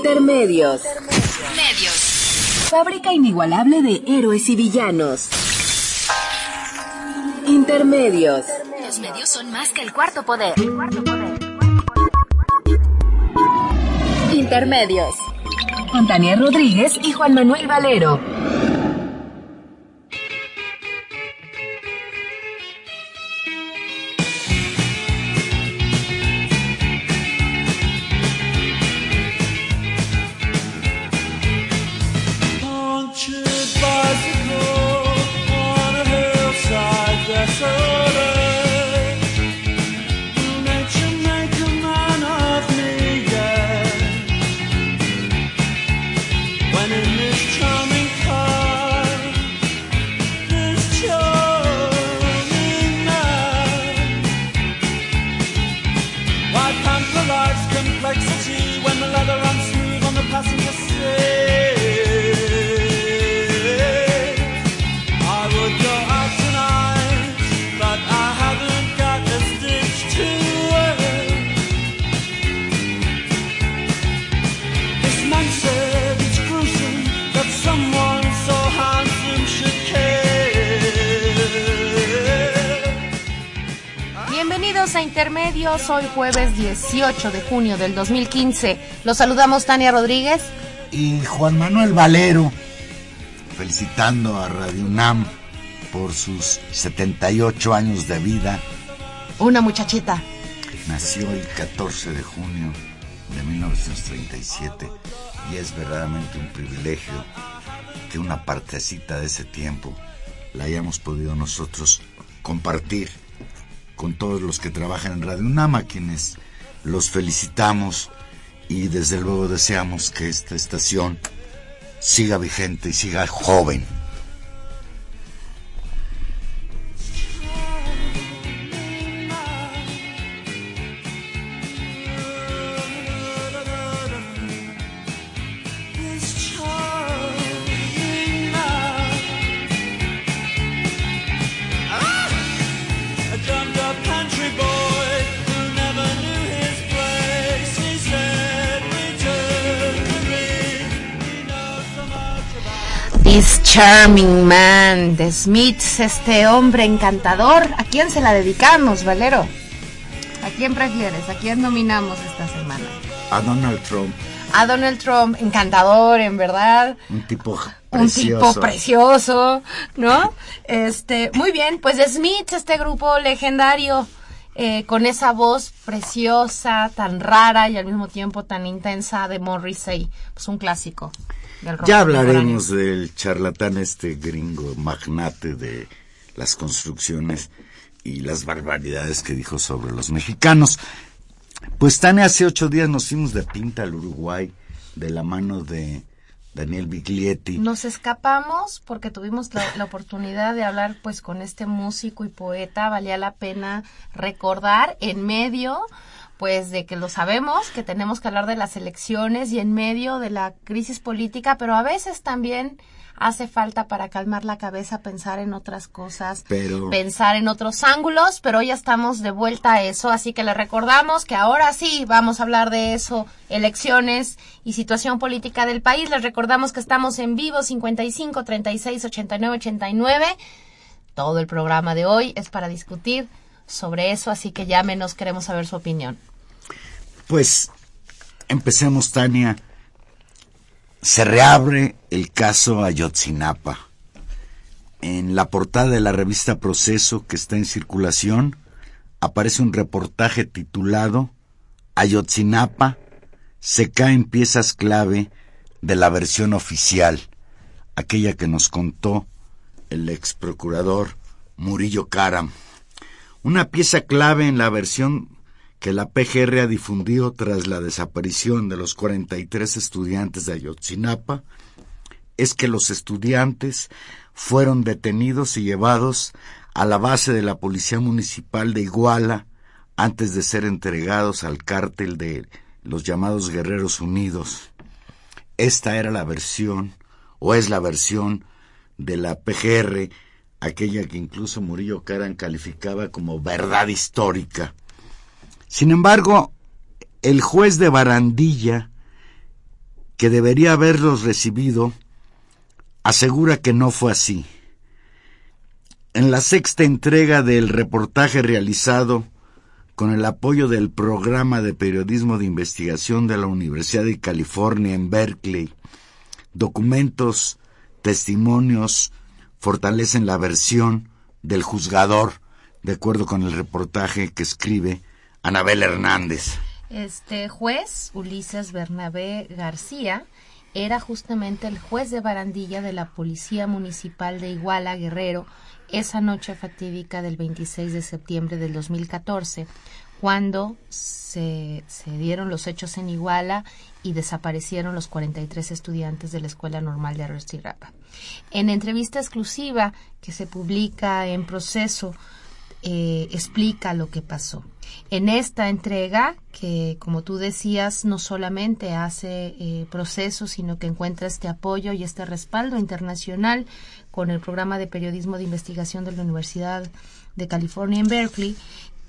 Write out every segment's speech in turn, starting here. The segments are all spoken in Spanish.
Intermedios. Fábrica inigualable de héroes y villanos. Intermedios. Los medios son más que el cuarto poder. Intermedios. Con Tania Rodríguez y Juan Manuel Valero. A Intermedios, hoy jueves 18 de junio del 2015. Los saludamos Tania Rodríguez y Juan Manuel Valero, felicitando a Radio UNAM por sus 78 años de vida. Una muchachita. Nació el 14 de junio de 1937 y es verdaderamente un privilegio que una partecita de ese tiempo la hayamos podido nosotros compartir con todos los que trabajan en Radio UNAM, a quienes los felicitamos y desde luego deseamos que esta estación siga vigente y siga joven. This Charming Man, The Smiths, este hombre encantador. ¿A quién se la dedicamos, Valero? ¿A quién prefieres? ¿A quién nominamos esta semana? A Donald Trump. A Donald Trump, encantador, en verdad. Un tipo precioso, ¿no? Muy bien, pues The Smiths, este grupo legendario, con esa voz preciosa, tan rara y al mismo tiempo tan intensa de Morrissey, pues un clásico. Ya hablaremos del charlatán gringo, magnate de las construcciones y las barbaridades que dijo sobre los mexicanos. Pues Tania, hace 8 días nos fuimos de pinta al Uruguay de la mano de Daniel Biglietti. Nos escapamos porque tuvimos la oportunidad de hablar pues con este músico y poeta. Valía la pena recordar en medio pues de que lo sabemos, que tenemos que hablar de las elecciones y en medio de la crisis política, pero a veces también hace falta para calmar la cabeza pensar en otras cosas, pensar en otros ángulos, pero hoy ya estamos de vuelta a eso, así que les recordamos que ahora sí vamos a hablar de eso, elecciones y situación política del país. Les recordamos que estamos en vivo 55 36 89 89. Todo el programa de hoy es para discutir sobre eso, así que llámenos, queremos saber su opinión. Pues empecemos, Tania. Se reabre el caso Ayotzinapa. En la portada de la revista Proceso, que está en circulación, aparece un reportaje titulado Ayotzinapa, se caen piezas clave de la versión oficial, aquella que nos contó el ex procurador Murillo Karam. Una pieza clave en la versión que la PGR ha difundido tras la desaparición de los 43 estudiantes de Ayotzinapa es que los estudiantes fueron detenidos y llevados a la base de la Policía Municipal de Iguala antes de ser entregados al cártel de los llamados Guerreros Unidos. Esta era la versión, o es la versión, de la PGR, aquella que incluso Murillo Karam calificaba como verdad histórica. Sin embargo, el juez de Barandilla que debería haberlos recibido, asegura que no fue así. En la 6ª entrega del reportaje realizado con el apoyo del programa de periodismo de investigación de la Universidad de California en Berkeley, documentos, testimonios fortalecen la versión del juzgador, de acuerdo con el reportaje que escribe Anabel Hernández. Este juez, Ulises Bernabé García, era justamente el juez de barandilla de la Policía Municipal de Iguala, Guerrero, esa noche fatídica del 26 de septiembre del 2014, cuando se dieron los hechos en Iguala y desaparecieron los 43 estudiantes de la Escuela Normal de Aroxirapa. En entrevista exclusiva que se publica en Proceso, explica lo que pasó. En esta entrega, que como tú decías, no solamente hace Proceso, sino que encuentra este apoyo y este respaldo internacional con el programa de periodismo de investigación de la Universidad de California en Berkeley,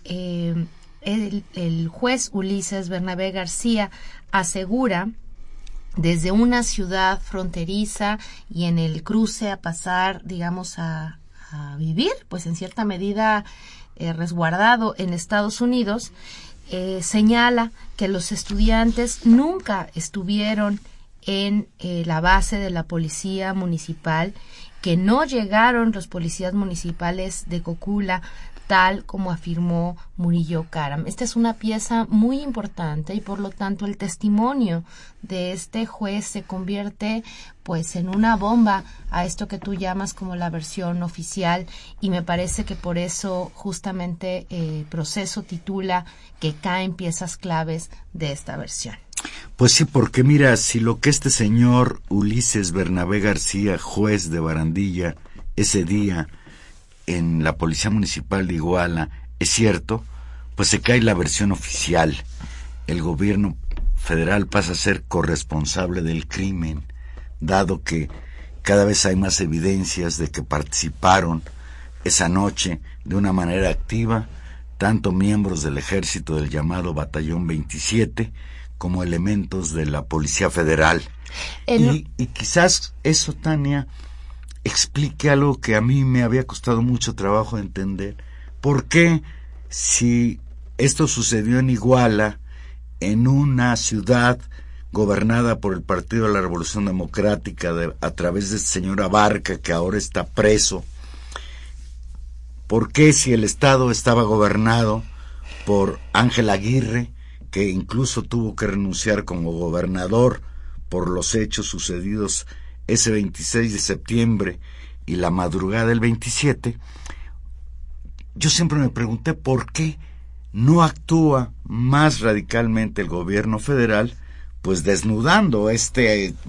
el juez Ulises Bernabé García asegura, desde una ciudad fronteriza y en el cruce a pasar, digamos, a vivir, pues en cierta medida resguardado en Estados Unidos, señala que los estudiantes nunca estuvieron en la base de la policía municipal, que no llegaron los policías municipales de Cocula, tal como afirmó Murillo Karam. Esta es una pieza muy importante y por lo tanto el testimonio de este juez se convierte pues en una bomba a esto que tú llamas como la versión oficial, y me parece que por eso justamente Proceso titula que caen piezas claves de esta versión. Pues sí, porque mira, si lo que este señor Ulises Bernabé García, juez de barandilla, ese día en la Policía Municipal de Iguala es cierto, pues se cae la versión oficial. El gobierno federal pasa a ser corresponsable del crimen, dado que cada vez hay más evidencias de que participaron esa noche de una manera activa tanto miembros del ejército del llamado Batallón 27 como elementos de la Policía Federal. Y quizás eso, Tania, explique algo que a mí me había costado mucho trabajo entender. ¿Por qué, si esto sucedió en Iguala, en una ciudad gobernada por el Partido de la Revolución Democrática a través de este señor Abarca, que ahora está preso, por qué, si el Estado estaba gobernado por Ángel Aguirre, que incluso tuvo que renunciar como gobernador por los hechos sucedidos ese 26 de septiembre y la madrugada del 27, yo siempre me pregunté por qué no actúa más radicalmente el gobierno federal, pues desnudando esta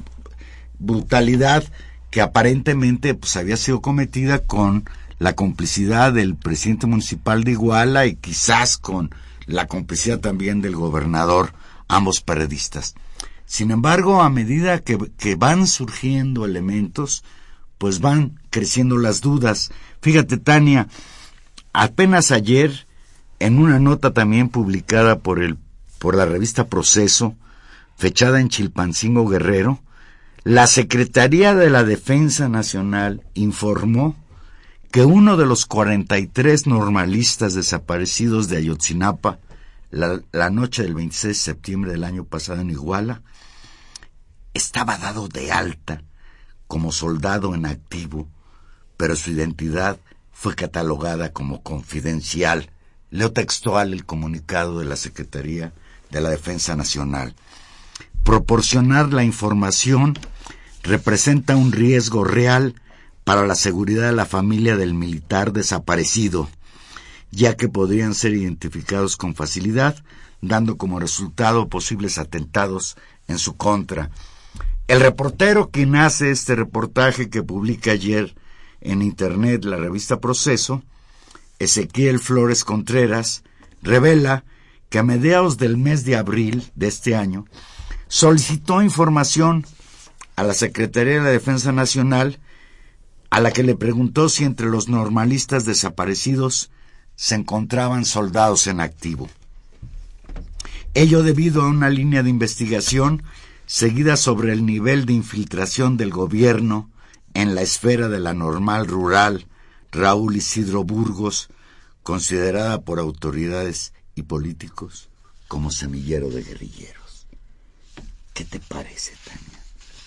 brutalidad que aparentemente pues había sido cometida con la complicidad del presidente municipal de Iguala y quizás con la complicidad también del gobernador, ambos periodistas. Sin embargo, a medida que van surgiendo elementos, pues van creciendo las dudas. Fíjate, Tania, apenas ayer, en una nota también publicada por la revista Proceso, fechada en Chilpancingo, Guerrero, la Secretaría de la Defensa Nacional informó que uno de los 43 normalistas desaparecidos de Ayotzinapa la noche del 26 de septiembre del año pasado en Iguala estaba dado de alta como soldado en activo, pero su identidad fue catalogada como confidencial. Leo textual el comunicado de la Secretaría de la Defensa Nacional. Proporcionar la información representa un riesgo real para la seguridad de la familia del militar desaparecido, ya que podrían ser identificados con facilidad, dando como resultado posibles atentados en su contra. El reportero quien hace este reportaje que publica ayer en internet la revista Proceso, Ezequiel Flores Contreras, revela que a mediados del mes de abril de este año solicitó información a la Secretaría de la Defensa Nacional, a la que le preguntó si entre los normalistas desaparecidos se encontraban soldados en activo. Ello debido a una línea de investigación seguida sobre el nivel de infiltración del gobierno en la esfera de la normal rural Raúl Isidro Burgos, considerada por autoridades y políticos como semillero de guerrilleros. ¿Qué te parece, Tania?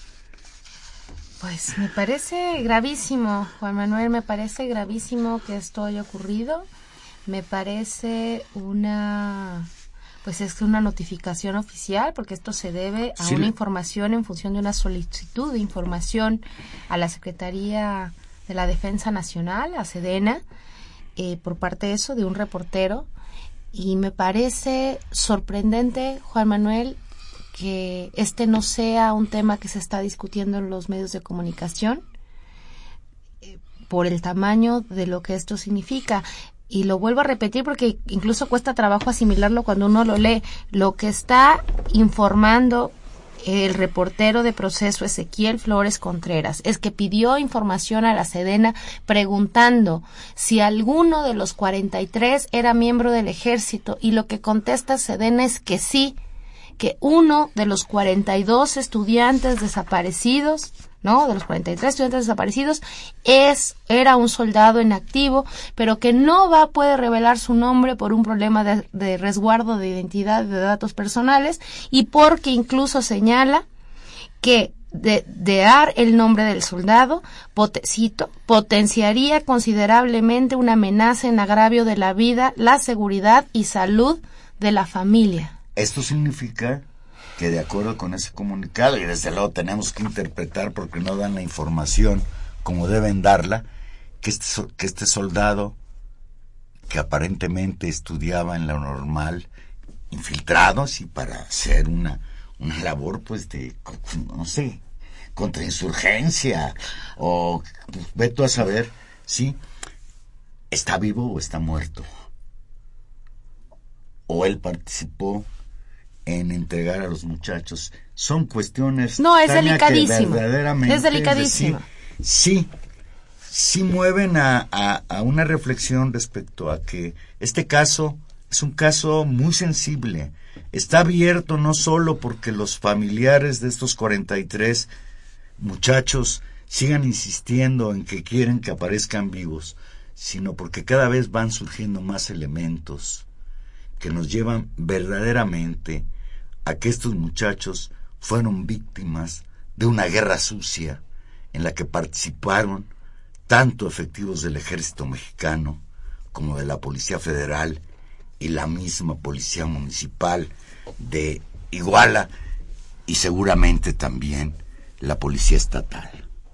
Pues me parece gravísimo, Juan Manuel, me parece gravísimo que esto haya ocurrido. Me parece una notificación oficial, porque esto se debe a una información en función de una solicitud de información a la Secretaría de la Defensa Nacional, a Sedena, por parte de eso, de un reportero. Y me parece sorprendente, Juan Manuel, que este no sea un tema que se está discutiendo en los medios de comunicación, por el tamaño de lo que esto significa. Y lo vuelvo a repetir porque incluso cuesta trabajo asimilarlo cuando uno lo lee. Lo que está informando el reportero de Proceso, Ezequiel Flores Contreras, es que pidió información a la Sedena preguntando si alguno de los 43 era miembro del ejército, y lo que contesta Sedena es que sí, que uno de los 42 estudiantes desaparecidos, ¿no? De los 43 estudiantes desaparecidos era un soldado en activo, pero que no puede revelar su nombre por un problema de resguardo de identidad de datos personales, y porque incluso señala que de dar el nombre del soldado, potenciaría considerablemente una amenaza en agravio de la vida, la seguridad y salud de la familia. Esto significa que, de acuerdo con ese comunicado, y desde luego tenemos que interpretar porque no dan la información como deben darla, que este soldado, que aparentemente estudiaba en la normal, infiltrado, sí, para hacer una labor, pues, de, no sé, contrainsurgencia, o pues, ve tú a saber, sí, ¿está vivo o está muerto? ¿O él participó en entregar a los muchachos? Son cuestiones, no, es Tania, delicadísimo, que verdaderamente, es delicadísimo. Es decir, sí mueven a una reflexión respecto a que este caso es un caso muy sensible. Está abierto no solo porque los familiares de estos 43 muchachos sigan insistiendo en que quieren que aparezcan vivos, sino porque cada vez van surgiendo más elementos que nos llevan verdaderamente a que estos muchachos fueron víctimas de una guerra sucia en la que participaron tanto efectivos del Ejército Mexicano como de la Policía Federal y la misma Policía Municipal de Iguala, y seguramente también la Policía Estatal.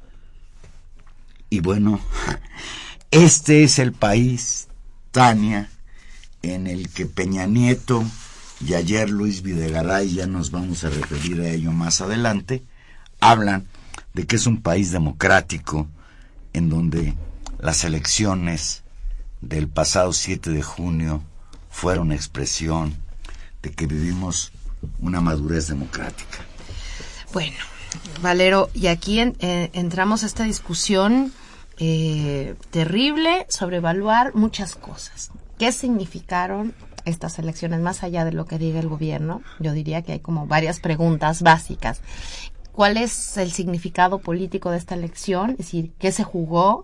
Y bueno, este es el país, Tania, en el que Peña Nieto y ayer Luis Videgaray, ya nos vamos a referir a ello más adelante, hablan de que es un país democrático en donde las elecciones del pasado 7 de junio fueron expresión de que vivimos una madurez democrática. Bueno, Valero, y aquí entramos a esta discusión terrible sobre evaluar muchas cosas. ¿Qué significaron estas elecciones más allá de lo que diga el gobierno? Yo diría que hay como varias preguntas básicas. ¿Cuál es el significado político de esta elección? Es decir, ¿qué se jugó?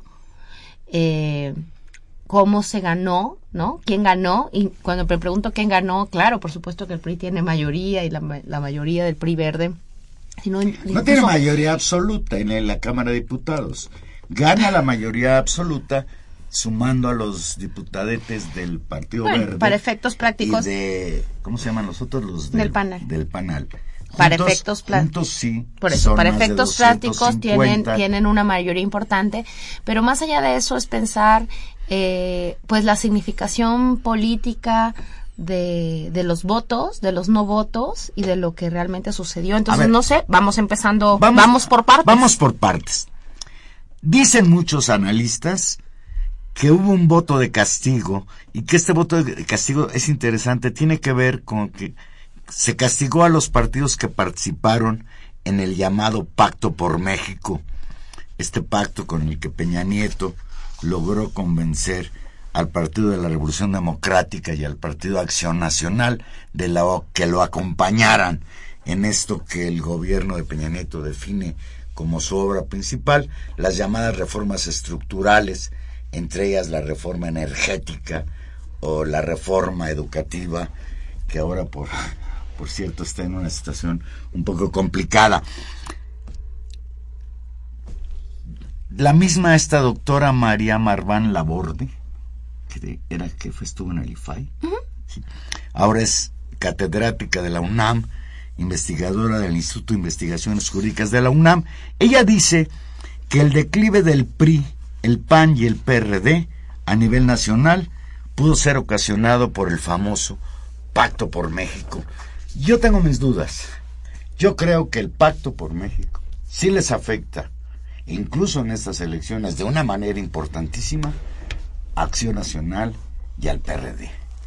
¿Cómo se ganó? ¿No? ¿Quién ganó? Y cuando me pregunto quién ganó, claro, por supuesto que el PRI tiene mayoría y la mayoría del PRI verde. No tiene mayoría absoluta en la Cámara de Diputados. Gana la mayoría absoluta sumando a los diputadetes del Partido Verde. Para efectos prácticos. Y ¿cómo se llaman los otros? Los del PANAL. Del PANAL. Para efectos prácticos. Sí. Por eso, para efectos prácticos tienen una mayoría importante. Pero más allá de eso es pensar, pues la significación política de los votos, de los no votos y de lo que realmente sucedió. Entonces, no sé, vamos empezando, vamos por partes. Vamos por partes. Dicen muchos analistas que hubo un voto de castigo y que este voto de castigo es interesante, tiene que ver con que se castigó a los partidos que participaron en el llamado Pacto por México, este pacto con el que Peña Nieto logró convencer al Partido de la Revolución Democrática y al Partido Acción Nacional de que lo acompañaran en esto que el gobierno de Peña Nieto define como su obra principal, las llamadas reformas estructurales, entre ellas la reforma energética o la reforma educativa, que ahora por cierto está en una situación un poco complicada. La misma esta doctora María Marván Laborde, que estuvo en el IFAI, sí, ahora es catedrática de la UNAM, investigadora del Instituto de Investigaciones Jurídicas de la UNAM. Ella dice que el declive del PRI, el PAN y el PRD a nivel nacional pudo ser ocasionado por el famoso Pacto por México. Yo tengo mis dudas. Yo creo que el Pacto por México sí les afecta, incluso en estas elecciones, de una manera importantísima, a Acción Nacional y al PRD.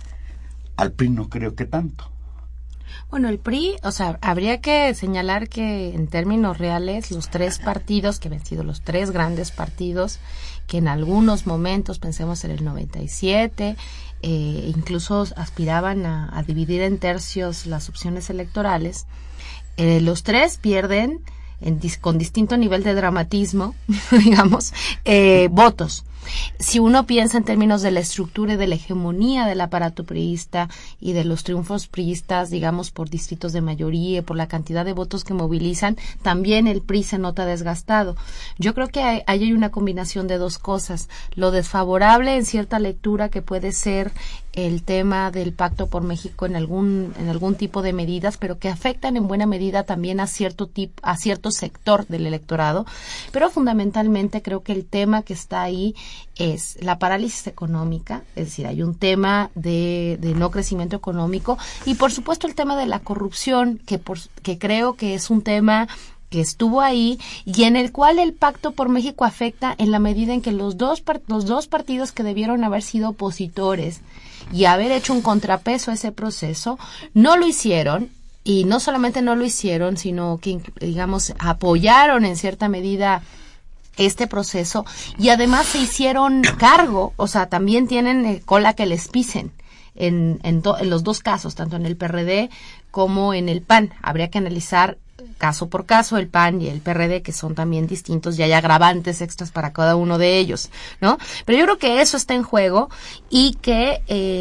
Al PRI no creo que tanto. Bueno, el PRI, o sea, habría que señalar que en términos reales los tres partidos que han sido los tres grandes partidos que en algunos momentos, pensemos en el 97, incluso aspiraban a dividir en tercios las opciones electorales, los tres pierden con distinto nivel de dramatismo, digamos, votos. Si uno piensa en términos de la estructura y de la hegemonía del aparato priista y de los triunfos priistas, digamos, por distritos de mayoría, por la cantidad de votos que movilizan, también el PRI se nota desgastado. Yo creo que ahí hay una combinación de dos cosas. Lo desfavorable en cierta lectura que puede ser el tema del Pacto por México en algún tipo de medidas, pero que afectan en buena medida también a cierto sector del electorado. Pero fundamentalmente creo que el tema que está ahí es la parálisis económica, es decir, hay un tema de no crecimiento económico y por supuesto el tema de la corrupción, que creo que es un tema que estuvo ahí y en el cual el Pacto por México afecta en la medida en que los dos partidos que debieron haber sido opositores y haber hecho un contrapeso a ese proceso, no lo hicieron. Y no solamente no lo hicieron, sino que, digamos, apoyaron en cierta medida este proceso y además se hicieron cargo, o sea, también tienen cola que les pisen en los dos casos, tanto en el PRD como en el PAN. Habría que analizar caso por caso el PAN y el PRD, que son también distintos y hay agravantes extras para cada uno de ellos, ¿no? Pero yo creo que eso está en juego y que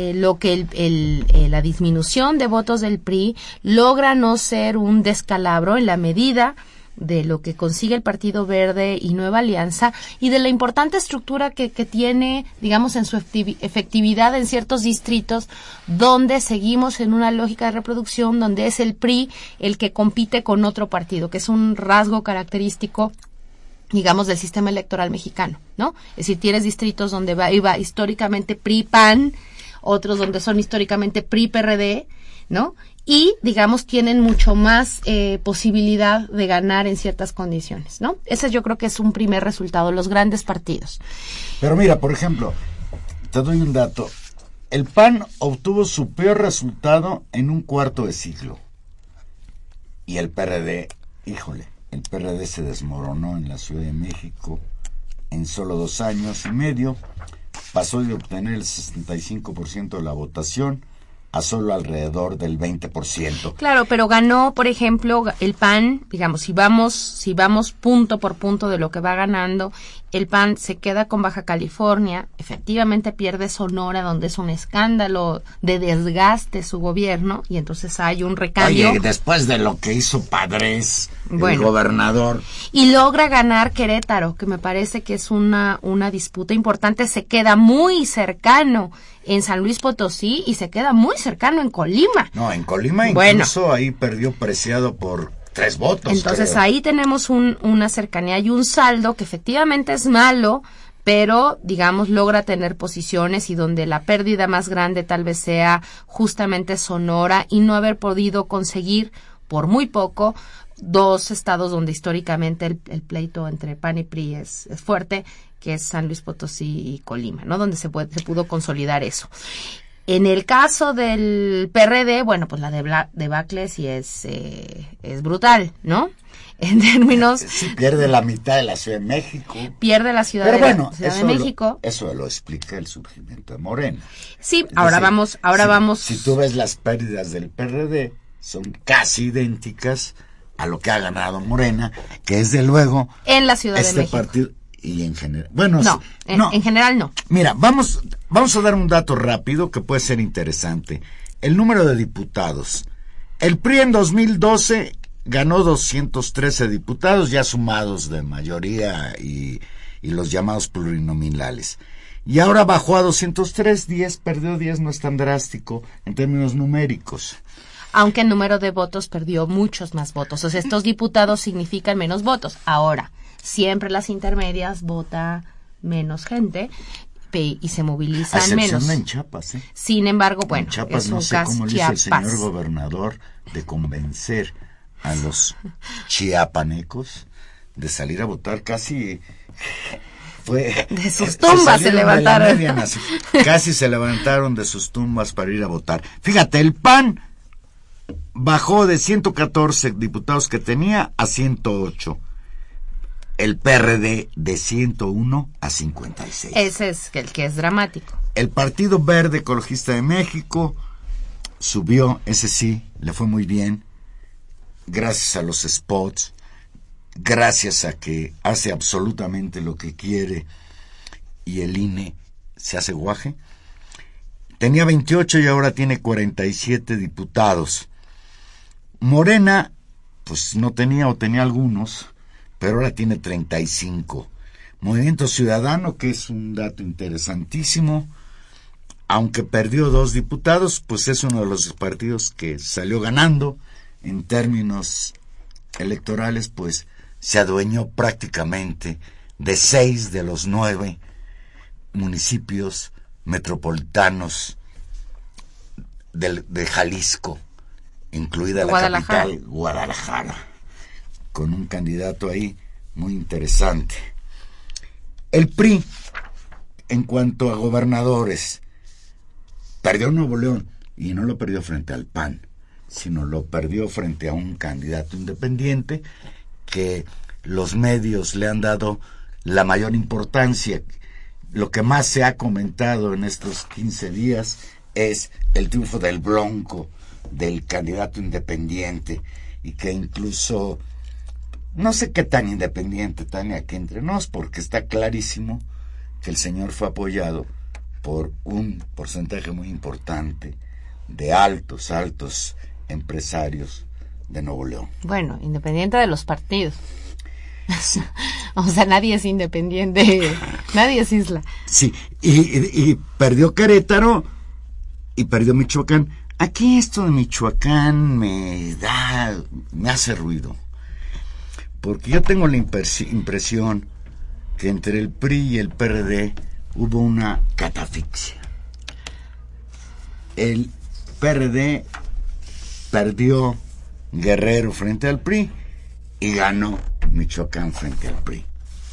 la disminución de votos del PRI logra no ser un descalabro en la medida de lo que consigue el Partido Verde y Nueva Alianza y de la importante estructura que tiene, digamos, en su efectividad en ciertos distritos donde seguimos en una lógica de reproducción donde es el PRI el que compite con otro partido, que es un rasgo característico, digamos, del sistema electoral mexicano, ¿no? Es decir, tienes distritos donde iba históricamente PRI-PAN, otros donde son históricamente PRI-PRD, ¿no? Y, digamos, tienen mucho más posibilidad de ganar en ciertas condiciones, ¿no? Ese yo creo que es un primer resultado, los grandes partidos. Pero mira, por ejemplo, te doy un dato. El PAN obtuvo su peor resultado en un cuarto de siglo. Y el PRD, híjole, el PRD se desmoronó en la Ciudad de México en solo 2 años y medio. Pasó de obtener el 65% de la votación a solo alrededor del 20%. Claro, pero ganó, por ejemplo, el PAN, digamos, si vamos punto por punto de lo que va ganando, el PAN se queda con Baja California, efectivamente pierde Sonora, donde es un escándalo de desgaste su gobierno, y entonces hay un recambio. Oye, después de lo que hizo Padres, el gobernador. Y logra ganar Querétaro, que me parece que es una disputa importante, se queda muy cercano en San Luis Potosí y se queda muy cercano en Colima. No, en Colima incluso ahí perdió Preciado por 3 votos. Entonces creo. Ahí tenemos una cercanía y un saldo que efectivamente es malo, pero digamos logra tener posiciones y donde la pérdida más grande tal vez sea justamente Sonora y no haber podido conseguir por muy poco 2 estados donde históricamente el pleito entre PAN y PRI es fuerte, que es San Luis Potosí y Colima, ¿no? Donde se pudo consolidar eso. En el caso del PRD, bueno, pues la debacle sí es brutal, ¿no? En términos... Sí, pierde la mitad de la Ciudad de México. Pierde la Ciudad de México. Eso lo explica el surgimiento de Morena. Sí, Es ahora decir, vamos. Si tú ves las pérdidas del PRD, son casi idénticas a lo que ha ganado Morena, que es de luego en la Ciudad de México. Partido y en general. Bueno, no, en general no. Mira, vamos a dar un dato rápido que puede ser interesante. El número de diputados. El PRI en 2012 ganó 213 diputados, ya sumados de mayoría y los llamados plurinominales. Y ahora bajó a 203, 10, perdió 10, no es tan drástico en términos numéricos. Aunque en número de votos perdió muchos más votos. O sea, estos diputados significan menos votos. Ahora, siempre las intermedias vota menos gente y se movilizan menos. En Chiapas, ¿eh? Sin embargo, bueno, en Chiapas es no un sé caso cómo le hizo el Chiapas. señor gobernador de convencer a los chiapanecos de salir a votar. Casi fue de sus tumbas se levantaron. Casi se levantaron de sus tumbas para ir a votar. Fíjate, el PAN bajó de 114 diputados que tenía a 108. El PRD de 101 a 56. Ese es el que es dramático. El Partido Verde Ecologista de México subió, ese sí, le fue muy bien, gracias a los spots, gracias a que hace absolutamente lo que quiere y el INE se hace guaje. Tenía 28 y ahora tiene 47 diputados. Morena, pues no tenía o tenía algunos, pero ahora tiene 35. Movimiento Ciudadano, que es un dato interesantísimo, aunque perdió 2 diputados, pues es uno de los partidos que salió ganando en términos electorales, pues se adueñó prácticamente de 6 de los 9 municipios metropolitanos de Jalisco, incluida la capital, Guadalajara, con un candidato ahí muy interesante. El PRI, en cuanto a gobernadores, perdió Nuevo León, y no lo perdió frente al PAN, sino lo perdió frente a un candidato independiente que los medios le han dado la mayor importancia. Lo que más se ha comentado en estos 15 días es el triunfo del Bronco, del candidato independiente, y que incluso, no sé qué tan independiente, Tania, aquí entre nos, porque está clarísimo que el señor fue apoyado por un porcentaje muy importante de altos empresarios de Nuevo León. Bueno, independiente de los partidos. Sí. O sea, nadie es independiente, nadie es isla. Sí, y perdió Querétaro y perdió Michoacán. Aquí esto de Michoacán me hace ruido, porque yo tengo la impresión que entre el PRI y el PRD hubo una catafixia. El PRD perdió Guerrero frente al PRI y ganó Michoacán frente al PRI.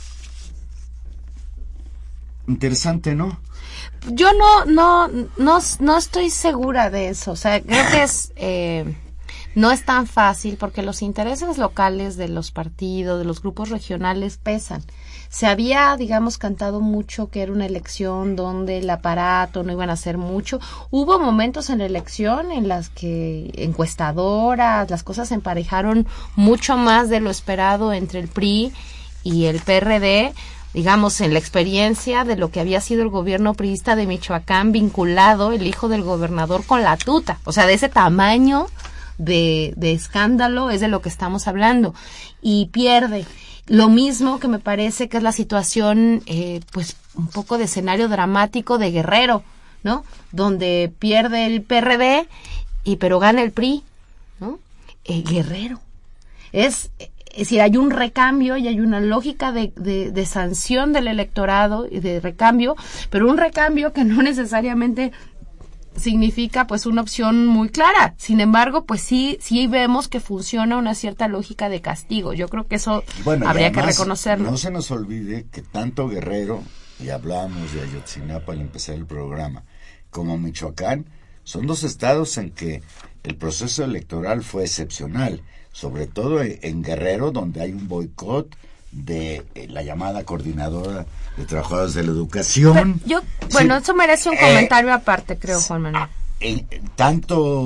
Interesante, ¿no? Yo no estoy segura de eso. O sea, creo que no es tan fácil porque los intereses locales de los partidos, de los grupos regionales pesan. Se había, digamos, cantado mucho que era una elección donde el aparato no iban a hacer mucho. Hubo momentos en la elección en las que encuestadoras, las cosas se emparejaron mucho más de lo esperado entre el PRI y el PRD, digamos, en la experiencia de lo que había sido el gobierno priista de Michoacán, vinculado el hijo del gobernador con la tuta. O sea, de ese tamaño de escándalo es de lo que estamos hablando. Y pierde. Lo mismo que me parece que es la situación, pues, un poco de escenario dramático de Guerrero, ¿no? Donde pierde el PRD, pero gana el PRI, ¿no? Guerrero. Es decir, hay un recambio y hay una lógica de sanción del electorado y de recambio, pero un recambio que no necesariamente significa pues una opción muy clara. Sin embargo, pues sí vemos que funciona una cierta lógica de castigo. Yo creo que eso habría que reconocerlo. No se nos olvide que tanto Guerrero, y hablamos de Ayotzinapa al empezar el programa, como Michoacán, son 2 estados en que el proceso electoral fue excepcional, sobre todo en Guerrero, donde hay un boicot de la llamada Coordinadora de Trabajadores de la Educación. Eso merece un comentario aparte, creo, Juan Manuel. Tanto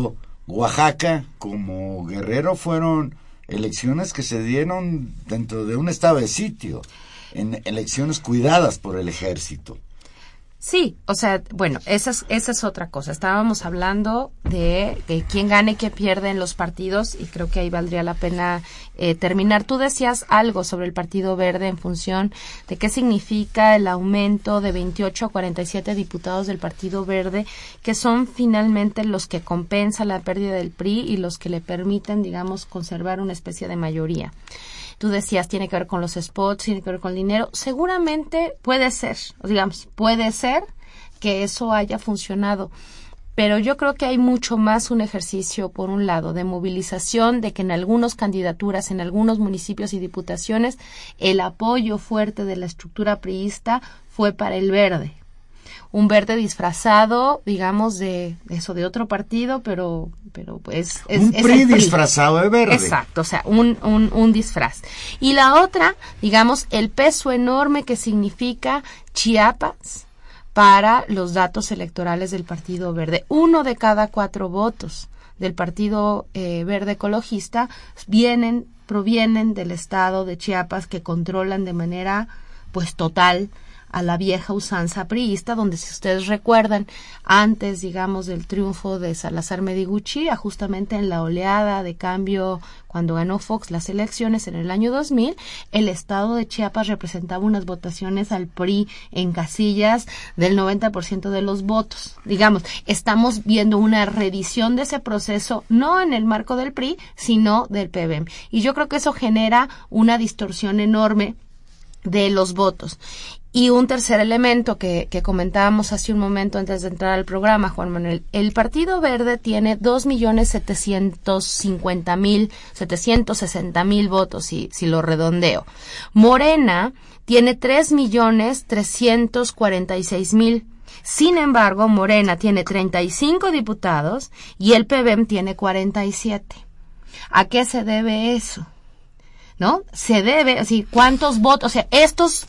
Oaxaca como Guerrero fueron elecciones que se dieron dentro de un estado de sitio, en elecciones cuidadas por el ejército. Sí, o sea, bueno, esa es otra cosa. Estábamos hablando de quién gana y quién pierde en los partidos, y creo que ahí valdría la pena terminar. Tú decías algo sobre el Partido Verde en función de qué significa el aumento de 28 a 47 diputados del Partido Verde, que son finalmente los que compensan la pérdida del PRI y los que le permiten, digamos, conservar una especie de mayoría. Tú decías, tiene que ver con los spots, tiene que ver con el dinero. Seguramente puede ser que eso haya funcionado. Pero yo creo que hay mucho más un ejercicio, por un lado, de movilización, de que en algunas candidaturas, en algunos municipios y diputaciones, el apoyo fuerte de la estructura priista fue para el Verde. Un Verde disfrazado, digamos, de otro partido, pero pues un PRI disfrazado de verde. Exacto, o sea, un disfraz. Y la otra, digamos, el peso enorme que significa Chiapas para los datos electorales del Partido Verde. 1 de cada 4 votos del Partido Verde Ecologista provienen del estado de Chiapas, que controlan de manera pues total a la vieja usanza priista, donde, si ustedes recuerdan, antes, digamos, del triunfo de Salazar Mediguchi, justamente en la oleada de cambio cuando ganó Fox las elecciones en el año 2000, el estado de Chiapas representaba unas votaciones al PRI en casillas del 90% de los votos. Digamos, estamos viendo una reedición de ese proceso, no en el marco del PRI, sino del PBM. Y yo creo que eso genera una distorsión enorme de los votos. Y un tercer elemento que comentábamos hace un momento antes de entrar al programa, Juan Manuel, el Partido Verde tiene 2.760.000 votos, si lo redondeo. Morena tiene 3.346.000. Sin embargo, Morena tiene 35 diputados y el PBM tiene 47. ¿A qué se debe eso? ¿No? Se debe, así, ¿cuántos votos? O sea, estos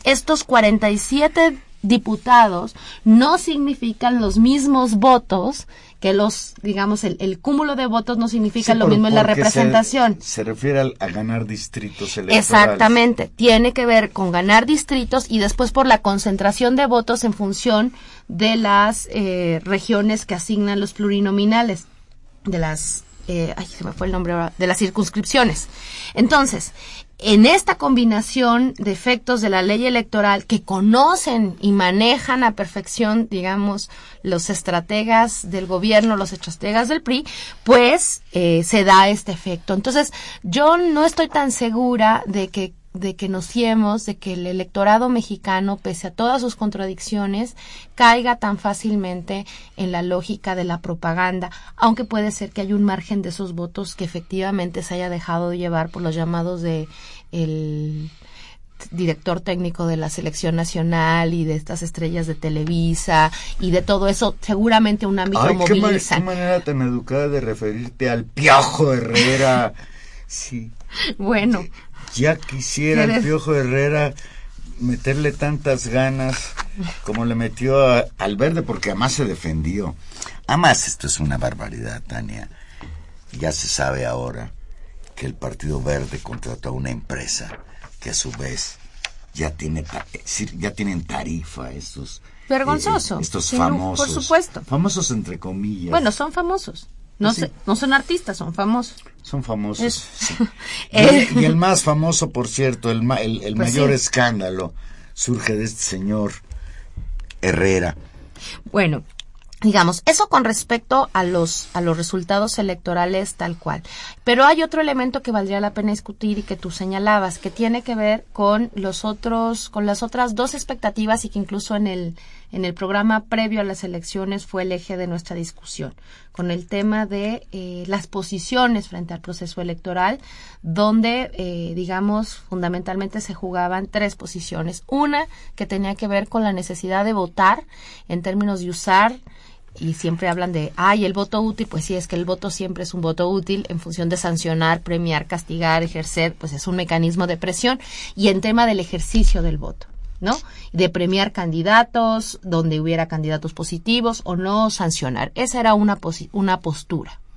47 diputados no significan los mismos votos que los, digamos, el cúmulo de votos no significa lo mismo en la representación. Se refiere a ganar distritos electorales. Exactamente, tiene que ver con ganar distritos y después por la concentración de votos en función de las regiones que asignan los plurinominales, de las se me fue el nombre ahora, de las circunscripciones. Entonces, en esta combinación de efectos de la ley electoral que conocen y manejan a perfección, digamos, los estrategas del gobierno, los estrategas del PRI, pues se da este efecto. Entonces, yo no estoy tan segura de que nos fiemos, de que el electorado mexicano, pese a todas sus contradicciones, caiga tan fácilmente en la lógica de la propaganda, aunque puede ser que haya un margen de esos votos que efectivamente se haya dejado de llevar por los llamados de el director técnico de la Selección Nacional y de estas estrellas de Televisa y de todo eso. Seguramente un ámbito moviliza. Qué manera tan educada de referirte al Piojo Herrera. Sí. Bueno. Ya quisiera el Piojo Herrera meterle tantas ganas como le metió al Verde, porque además se defendió. Además, esto es una barbaridad, Tania. Ya se sabe ahora que el Partido Verde contrató a una empresa que a su vez ya tienen tarifa estos. Vergonzoso. Estos sí, famosos. Por supuesto. Famosos entre comillas. Bueno, son famosos. No, sí. No son artistas, son famosos. Son famosos. Sí. Y el más famoso, por cierto, el pues mayor escándalo surge de este señor Herrera. Bueno, digamos, eso con respecto a los resultados electorales tal cual. Pero hay otro elemento que valdría la pena discutir y que tú señalabas, que tiene que ver con las otras dos expectativas y que incluso en el programa previo a las elecciones fue el eje de nuestra discusión, con el tema de las posiciones frente al proceso electoral, donde, digamos, fundamentalmente se jugaban 3 posiciones. Una que tenía que ver con la necesidad de votar en términos de usar, y siempre hablan de, el voto útil, pues sí, es que el voto siempre es un voto útil en función de sancionar, premiar, castigar, ejercer, pues es un mecanismo de presión, y en tema del ejercicio del voto, ¿no? De premiar candidatos, donde hubiera candidatos positivos o no, sancionar. Esa era una postura,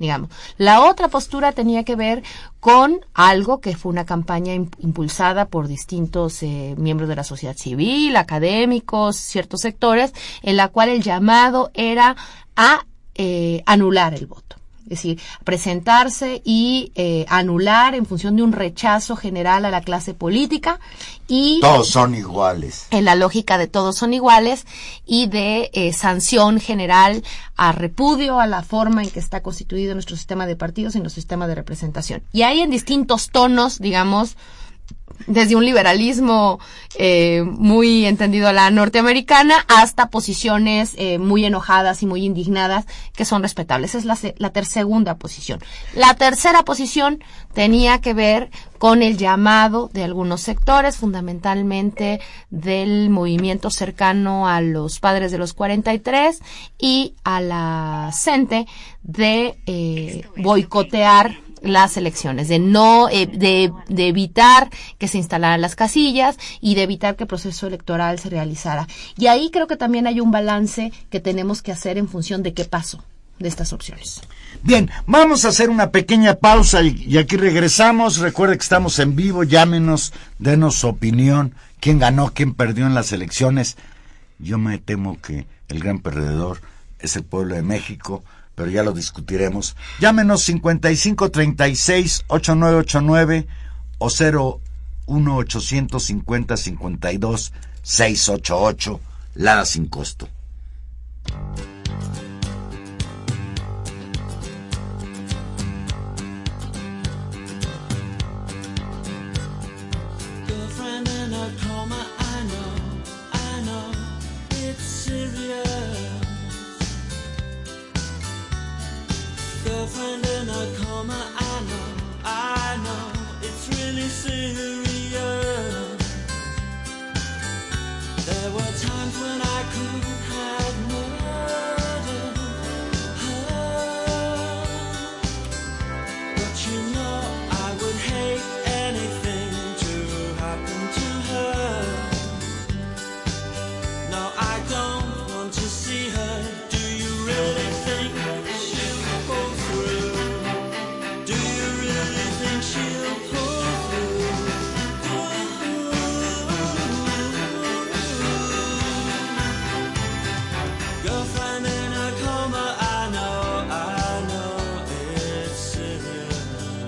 digamos. La otra postura tenía que ver con algo que fue una campaña impulsada por distintos miembros de la sociedad civil, académicos, ciertos sectores, en la cual el llamado era a anular el voto. Es decir, presentarse y anular en función de un rechazo general a la clase política y... Todos son iguales. En la lógica de todos son iguales y de sanción general a repudio a la forma en que está constituido nuestro sistema de partidos y nuestro sistema de representación. Y hay en distintos tonos, digamos, desde un liberalismo muy entendido a la norteamericana hasta posiciones muy enojadas y muy indignadas que son respetables. Esa es la segunda posición. La tercera posición tenía que ver con el llamado de algunos sectores, fundamentalmente del movimiento cercano a los padres de los 43 y a la CENTE de boicotear las elecciones, de evitar que se instalaran las casillas y de evitar que el proceso electoral se realizara. Y ahí creo que también hay un balance que tenemos que hacer en función de qué pasó de estas opciones. Bien, vamos a hacer una pequeña pausa y aquí regresamos. Recuerde que estamos en vivo, llámenos, denos su opinión, quién ganó, quién perdió en las elecciones. Yo me temo que el gran perdedor es el pueblo de México, pero ya lo discutiremos. Llámenos 5536-8989 o 01850-52-688, Lada sin costo. Girlfriend in a coma, I know, it's really serious. There were times when I could have murdered her, but you know I would hate anything to happen to her. No, I don't want to see her. Do you really think she'll pull through? Do you really think she'll pull through? Girlfriend in a coma, I know it's serious.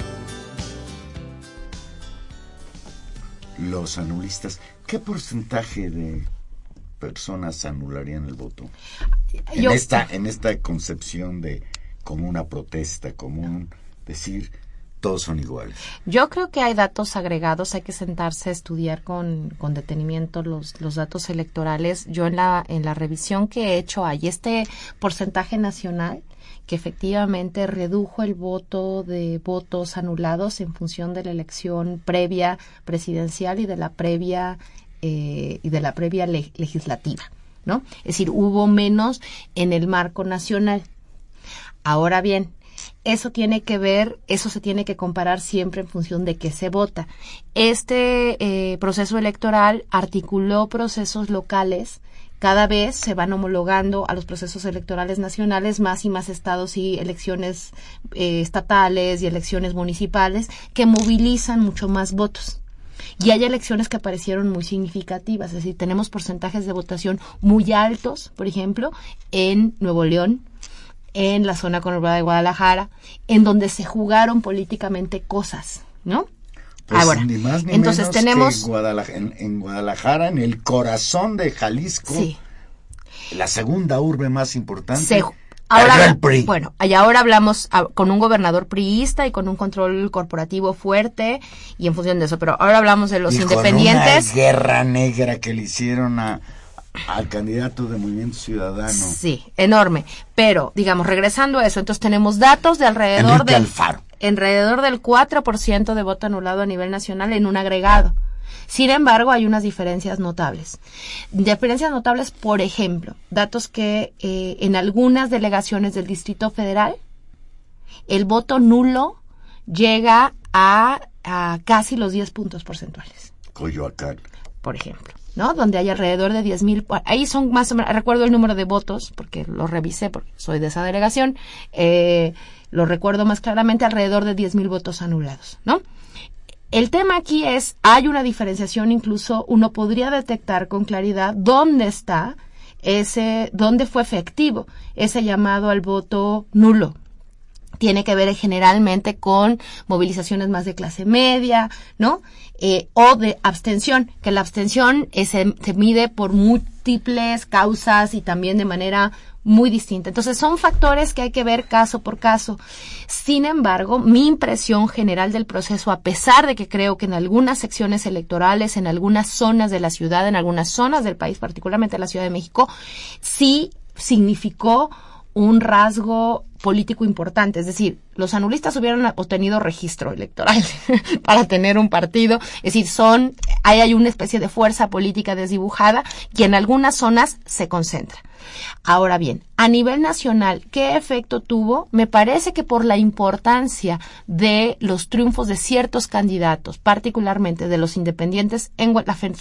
Los anulistas, ¿qué porcentaje de personas anularían el voto? En esta concepción de como una protesta, como un decir todos son iguales. Yo creo que hay datos agregados, hay que sentarse a estudiar con detenimiento los datos electorales. Yo en la revisión que he hecho hay este porcentaje nacional que efectivamente redujo el voto de votos anulados en función de la elección previa presidencial y de la previa legislativa, ¿no? Es decir, hubo menos en el marco nacional. Ahora bien, eso se tiene que comparar siempre en función de qué se vota. Este proceso electoral articuló procesos locales. Cada vez se van homologando a los procesos electorales nacionales más y más estados y elecciones estatales y elecciones municipales que movilizan mucho más votos. Y hay elecciones que aparecieron muy significativas, es decir, tenemos porcentajes de votación muy altos, por ejemplo, en Nuevo León, en la zona conurbada de Guadalajara, en donde se jugaron políticamente cosas, ¿no? Pues ahora, ni más ni entonces menos tenemos que en Guadalajara, en el corazón de Jalisco, sí, la segunda urbe más importante. Ahora, el PRI. Bueno, y ahora hablamos con un gobernador priista y con un control corporativo fuerte y en función de eso, pero ahora hablamos de los independientes. Con una guerra negra que le hicieron al candidato de Movimiento Ciudadano. Sí, enorme. Pero, digamos, regresando a eso, entonces tenemos datos de alrededor del 4% de voto anulado a nivel nacional en un agregado. Sin embargo, hay unas diferencias notables. Diferencias notables, por ejemplo, datos que en algunas delegaciones del Distrito Federal, el voto nulo llega a casi los 10 puntos porcentuales. Coyoacán. Por ejemplo. ¿no? Donde hay alrededor de 10,000, ahí son más o menos, recuerdo el número de votos, porque lo revisé, porque soy de esa delegación, lo recuerdo más claramente, alrededor de 10,000 votos anulados, ¿no? El tema aquí es, hay una diferenciación, incluso uno podría detectar con claridad dónde está dónde fue efectivo ese llamado al voto nulo. Tiene que ver generalmente con movilizaciones más de clase media, ¿no? O de abstención, que la abstención se mide por múltiples causas y también de manera muy distinta. Entonces son factores que hay que ver caso por caso. Sin embargo, mi impresión general del proceso, a pesar de que creo que en algunas secciones electorales, en algunas zonas de la ciudad, en algunas zonas del país, particularmente la Ciudad de México, sí significó un rasgo político importante, es decir, los anulistas hubieran obtenido registro electoral para tener un partido, es decir, hay una especie de fuerza política desdibujada que en algunas zonas se concentra. Ahora bien, a nivel nacional, ¿qué efecto tuvo? Me parece que por la importancia de los triunfos de ciertos candidatos, particularmente de los independientes en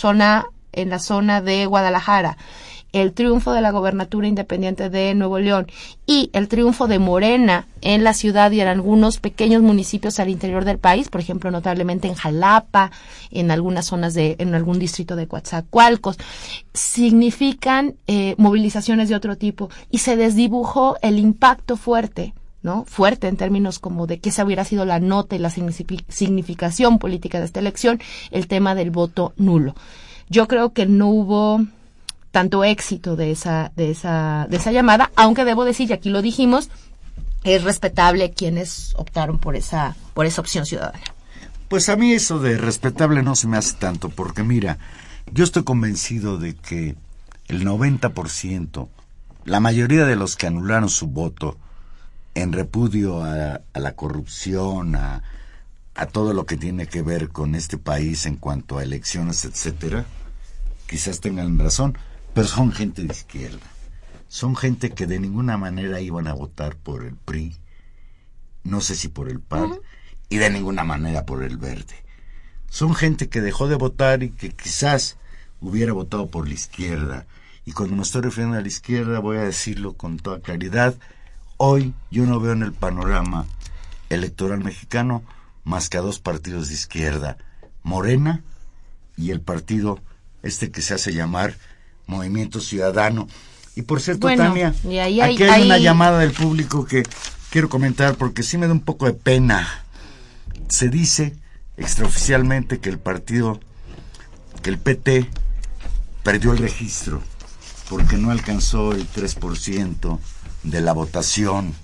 la zona de Guadalajara, el triunfo de la gobernatura independiente de Nuevo León y el triunfo de Morena en la ciudad y en algunos pequeños municipios al interior del país, por ejemplo, notablemente en Jalapa, en algunas zonas en algún distrito de Coatzacoalcos, significan movilizaciones de otro tipo y se desdibujó el impacto fuerte, ¿no? Fuerte en términos como de que esa hubiera sido la nota y la significación política de esta elección, el tema del voto nulo. Yo creo que no hubo tanto éxito de esa llamada, aunque debo decir, y aquí lo dijimos, es respetable quienes optaron por esa opción ciudadana. Pues a mí eso de respetable no se me hace tanto, porque mira, yo estoy convencido de que el 90%, la mayoría de los que anularon su voto en repudio a la corrupción, a todo lo que tiene que ver con este país en cuanto a elecciones, etcétera, quizás tengan razón, pero son gente de izquierda. Son gente que de ninguna manera iban a votar por el PRI, no sé si por el PAN, y de ninguna manera por el Verde. Son gente que dejó de votar y que quizás hubiera votado por la izquierda. Y cuando me estoy refiriendo a la izquierda, voy a decirlo con toda claridad, hoy yo no veo en el panorama electoral mexicano más que a dos partidos de izquierda, Morena y el partido que se hace llamar Movimiento Ciudadano. Y por cierto, bueno, Tania, aquí hay una llamada del público que quiero comentar porque sí me da un poco de pena. Se dice extraoficialmente que el PT perdió el registro porque no alcanzó el 3% de la votación.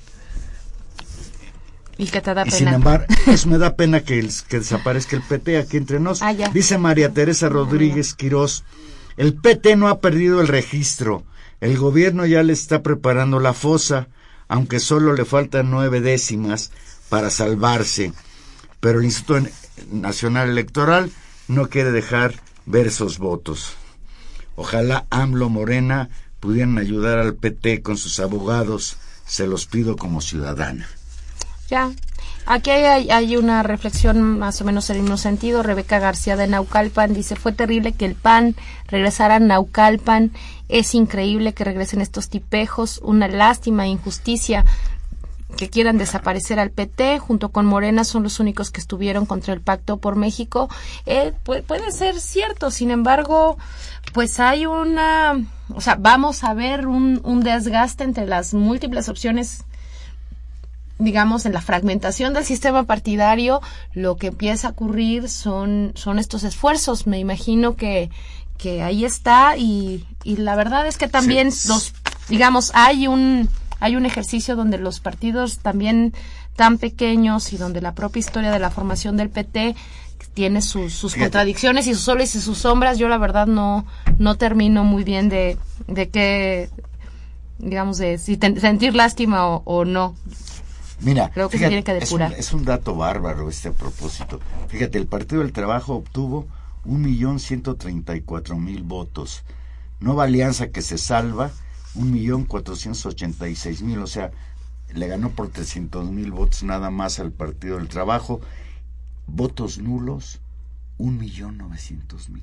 ¿Y qué te da pena? Sin embargo, eso me da pena que desaparezca el PT aquí entre nos. Dice María Teresa Rodríguez Quirós, el PT no ha perdido el registro. El gobierno ya le está preparando la fosa, aunque solo le faltan 9 décimas para salvarse. Pero el Instituto Nacional Electoral no quiere dejar ver esos votos. Ojalá AMLO Morena pudieran ayudar al PT con sus abogados. Se los pido como ciudadana. Ya, aquí hay una reflexión más o menos en el mismo sentido. Rebeca García de Naucalpan dice, fue terrible que el PAN regresara a Naucalpan, es increíble que regresen estos tipejos, una lástima e injusticia que quieran desaparecer al PT, junto con Morena son los únicos que estuvieron contra el Pacto por México. Puede ser cierto, sin embargo, pues hay vamos a ver un desgaste entre las múltiples opciones. Digamos, en la fragmentación del sistema partidario, lo que empieza a ocurrir son estos esfuerzos. Me imagino que ahí está y la verdad es que también hay un ejercicio donde los partidos también tan pequeños y donde la propia historia de la formación del PT tiene sus contradicciones y sus soles y sus sombras. Yo la verdad no termino muy bien de qué, digamos, de si sentir lástima o no. Mira, creo que fíjate, se tiene que depurar. Es un dato bárbaro a propósito. Fíjate, el Partido del Trabajo obtuvo 1,134,000 votos. Nueva Alianza, que se salva, 1,486,000, o sea, le ganó por 300,000 votos nada más al Partido del Trabajo. Votos nulos, 1,900,000.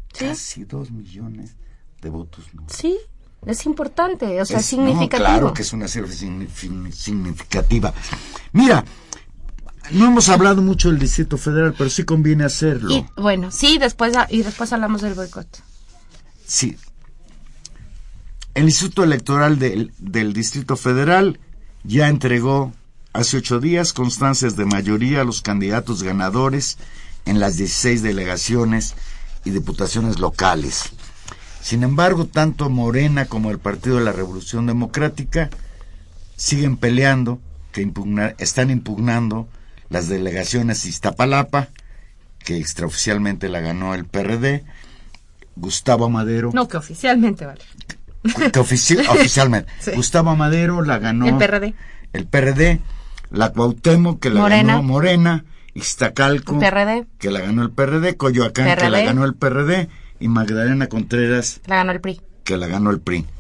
Sí. Casi 2 millones de votos, ¿no? Sí, es importante, o sea, Es- significativo. No, claro que es una cifra significativa. Mira, no hemos hablado mucho del Distrito Federal, pero sí conviene hacerlo. Y bueno, sí, después hablamos del boicot. Sí. El Instituto Electoral del Distrito Federal ya entregó hace 8 días constancias de mayoría a los candidatos ganadores en las 16 delegaciones y diputaciones locales. Sin embargo, tanto Morena como el Partido de la Revolución Democrática siguen peleando, están impugnando las delegaciones Iztapalapa, que extraoficialmente la ganó el PRD, Gustavo Amadero, No, que oficialmente, vale. que oficialmente, Sí. Gustavo Amadero la ganó El PRD. la Cuauhtémoc, que la Morena. ganó Morena, Iztacalco, El PRD. que la ganó el PRD, Coyoacán, que PRD. la ganó el PRD, y Magdalena Contreras, La ganó el PRI. que la ganó el PRI.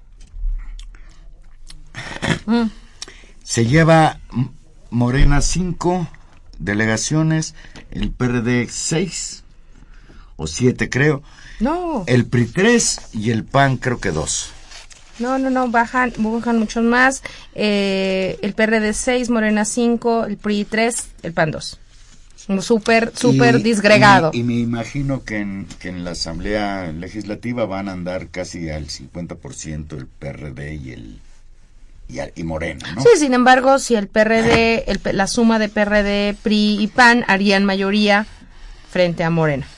Se lleva Morena 5 delegaciones, el PRD 6 o 7 creo, No, el PRI 3 y el PAN creo que 2. no, bajan muchos más. El PRD 6, Morena 5, el PRI 3, el PAN 2. Súper Y- disgregado. Y me imagino que en la Asamblea Legislativa van a andar casi al 50% el PRD y Morena, ¿no? Sí, sin embargo, si el PRD, la suma de PRD, PRI y PAN harían mayoría frente a Morena.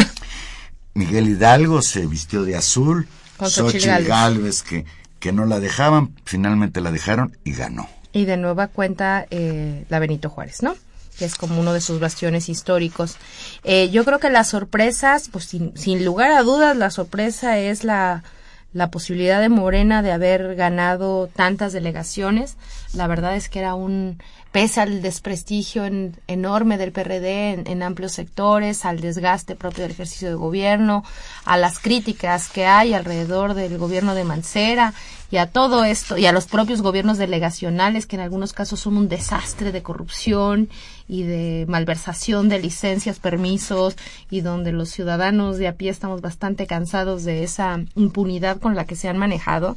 Miguel Hidalgo se vistió de azul, Con Xóchitl Xóchitl Gálvez. Gálvez que no la dejaban, finalmente la dejaron y ganó. Y de nueva cuenta la Benito Juárez, ¿no? Que es como uno de sus bastiones históricos. Yo creo que las sorpresas, pues sin lugar a dudas, la sorpresa es la posibilidad de Morena de haber ganado tantas delegaciones. La verdad es que era pese al desprestigio enorme del PRD en amplios sectores, al desgaste propio del ejercicio de gobierno, a las críticas que hay alrededor del gobierno de Mancera y a todo esto, y a los propios gobiernos delegacionales que en algunos casos son un desastre de corrupción y de malversación de licencias, permisos, y donde los ciudadanos de a pie estamos bastante cansados de esa impunidad con la que se han manejado.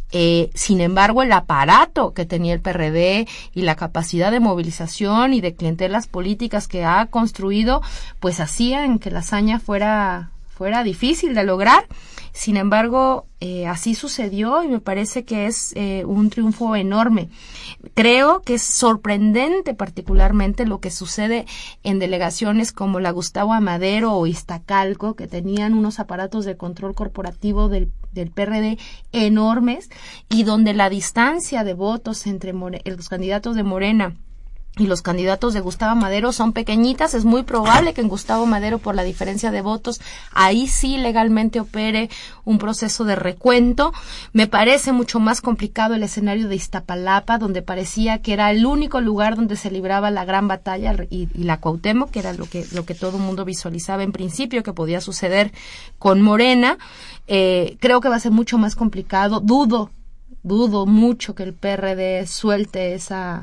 Sin embargo, el aparato que tenía el PRD y la capacidad de movilización y de clientelas políticas que ha construido, pues hacían que la hazaña fuera difícil de lograr. Sin embargo, así sucedió y me parece que es un triunfo enorme. Creo que es sorprendente particularmente lo que sucede en delegaciones como la Gustavo Amadero o Iztacalco, que tenían unos aparatos de control corporativo del PRD enormes y donde la distancia de votos entre los candidatos de Morena y los candidatos de Gustavo Madero son pequeñitas. Es muy probable que en Gustavo Madero, por la diferencia de votos, ahí sí legalmente opere un proceso de recuento. Me parece mucho más complicado el escenario de Iztapalapa, donde parecía que era el único lugar donde se libraba la gran batalla, y la Cuauhtémoc, que era lo que todo el mundo visualizaba en principio que podía suceder con Morena. Creo que va a ser mucho más complicado. Dudo mucho que el PRD suelte esa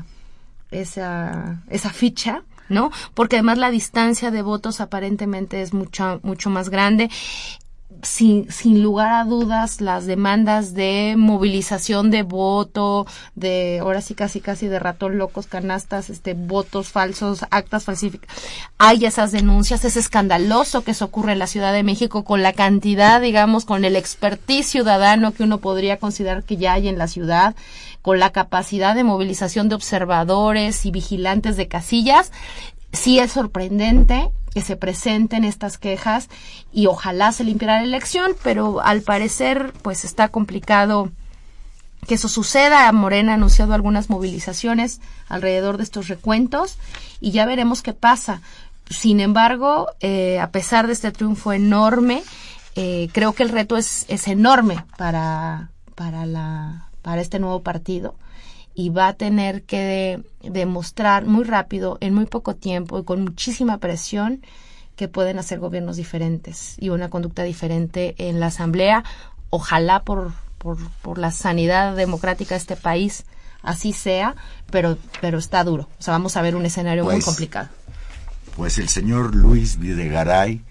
ficha, ¿no? Porque además la distancia de votos aparentemente es mucho más grande. Sin lugar a dudas, las demandas de movilización de voto, de ahora sí casi de ratón locos, canastas, votos falsos, actas falsificadas, hay esas denuncias. Es escandaloso que eso ocurra en la Ciudad de México con la cantidad, digamos, con el expertise ciudadano que uno podría considerar que ya hay en la ciudad, con la capacidad de movilización de observadores y vigilantes de casillas. Sí es sorprendente que se presenten estas quejas y ojalá se limpiara la elección, pero al parecer pues está complicado que eso suceda. Morena ha anunciado algunas movilizaciones alrededor de estos recuentos y ya veremos qué pasa. Sin embargo, a pesar de este triunfo enorme, creo que el reto es enorme para este nuevo partido. Y va a tener que demostrar muy rápido, en muy poco tiempo y con muchísima presión, que pueden hacer gobiernos diferentes y una conducta diferente en la Asamblea. Ojalá por la sanidad democrática de este país así sea, pero está duro. O sea, vamos a ver un escenario muy complicado. Pues el señor Luis Videgaray